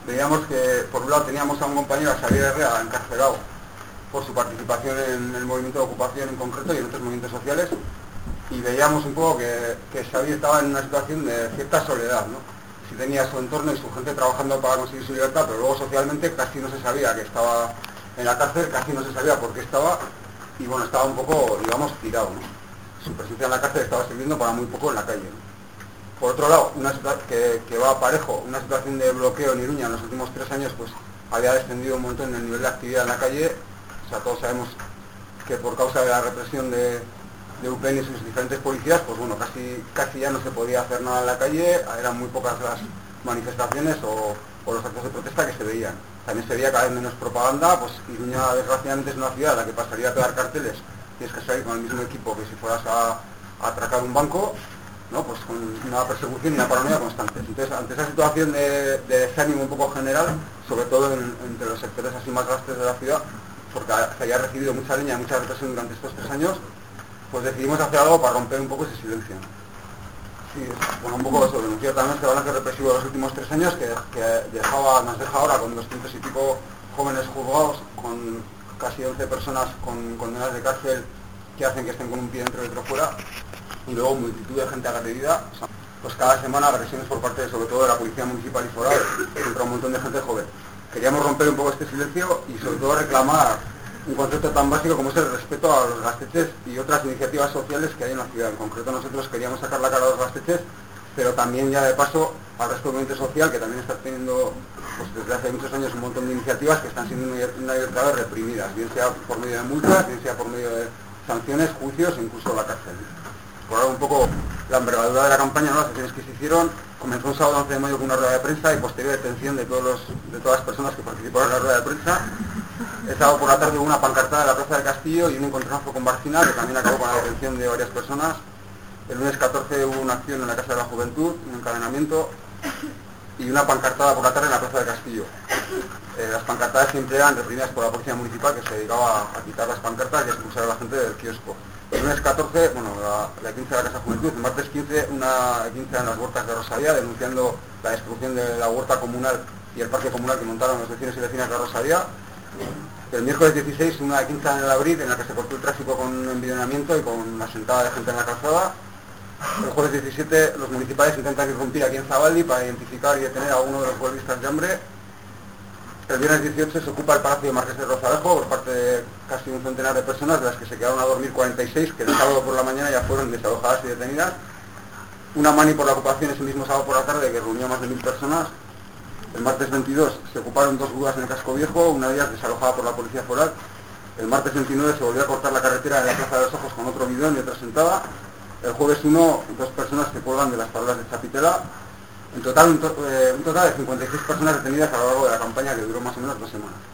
veíamos que por un lado teníamos a un compañero, a Xavier Herrera, encarcelado por su participación en el movimiento de ocupación en concreto y en otros movimientos sociales, y veíamos un poco que Xavier estaba en una situación de cierta soledad, ¿no? Sí tenía su entorno y su gente trabajando para conseguir su libertad, pero luego socialmente casi no se sabía que estaba en la cárcel, casi no se sabía por qué estaba, y bueno, estaba un poco, digamos, tirado, ¿no? Su presencia en la cárcel estaba sirviendo para muy poco en la calle, ¿no? Por otro lado, que va parejo, una situación de bloqueo en Iruña en los últimos 3 años, pues había descendido un montón el nivel de actividad en la calle. O sea, todos sabemos que por causa de la represión de UPN y sus diferentes policías, pues bueno, casi ya no se podía hacer nada en la calle, eran muy pocas las manifestaciones o los actos de protesta que se veían. También se veía cada vez menos propaganda, pues Iruña desgraciadamente es una ciudad en la que pasaría a pegar carteles, tienes que salir con el mismo equipo que si fueras a atracar un banco, ¿no? Pues con una persecución y una paranoia constantes. Entonces, ante esa situación de desánimo un poco general, sobre todo entre los sectores así más gastos de la ciudad, porque se había recibido mucha leña, mucha represión durante estos 3 años, pues decidimos hacer algo para romper un poco ese silencio. Sí, bueno, un poco eso, denunciar también este balance represivo de los últimos 3 años que nos deja ahora con 200 y pico jóvenes juzgados, con casi 11 personas con condenas de cárcel que hacen que estén con un pie dentro y otro fuera, y luego multitud de gente agredida. Pues cada semana agresiones por parte sobre todo de la policía municipal y foral contra un montón de gente joven. Queríamos romper un poco este silencio y sobre todo reclamar un concepto tan básico como es el respeto a los gasteches y otras iniciativas sociales que hay en la ciudad. En concreto nosotros queríamos sacar la cara a los gasteches, pero también ya de paso al resto del movimiento social, que también está teniendo pues desde hace muchos años un montón de iniciativas que están siendo una y otra vez reprimidas, bien sea por medio de multas, bien sea por medio de sanciones, juicios e incluso la cárcel. Por ahora un poco la envergadura de la campaña, ¿no? Las acciones que se hicieron, comenzó un sábado 11 de mayo con una rueda de prensa y posterior detención de todas las personas que participaron en la rueda de prensa. El sábado por la tarde hubo una pancartada en la Plaza del Castillo y un encontronazo con Barcina, que también acabó con la detención de varias personas. El lunes 14 hubo una acción en la Casa de la Juventud, un encadenamiento, y una pancartada por la tarde en la Plaza del Castillo. Las pancartadas siempre eran reprimidas por la policía municipal, que se dedicaba a quitar las pancartas y a expulsar a la gente del kiosco. El lunes 14, bueno, la 15 de la Casa de Juventud, el martes 15, una 15 en las huertas de Rosalía, denunciando la destrucción de la huerta comunal y el parque comunal que montaron los vecinos y vecinas de Rosalía. El miércoles 16, una 15 en el Abril, en la que se cortó el tráfico con un envidionamiento y con la sentada de gente en la calzada. El jueves 17, los municipales intentan irrumpir aquí en Zabaldi para identificar y detener a uno de los huelguistas de hambre. El viernes 18 se ocupa el Palacio de Marqués de Rozalejo por parte de casi un centenar de personas, de las que se quedaron a dormir 46, que el sábado por la mañana ya fueron desalojadas y detenidas. Una mani por la ocupación ese mismo sábado por la tarde, que reunió a más de 1000 personas. El martes 22 se ocuparon 2 grúas en el Casco Viejo, una de ellas desalojada por la policía foral. El martes 29 se volvió a cortar la carretera de la Plaza de los Ojos con otro bidón y otra sentada. El jueves 1, 2 personas que cuelgan de las tablas de Chapitela. En total, un total de 56 personas detenidas a lo largo de la campaña, que duró más o menos 2 semanas.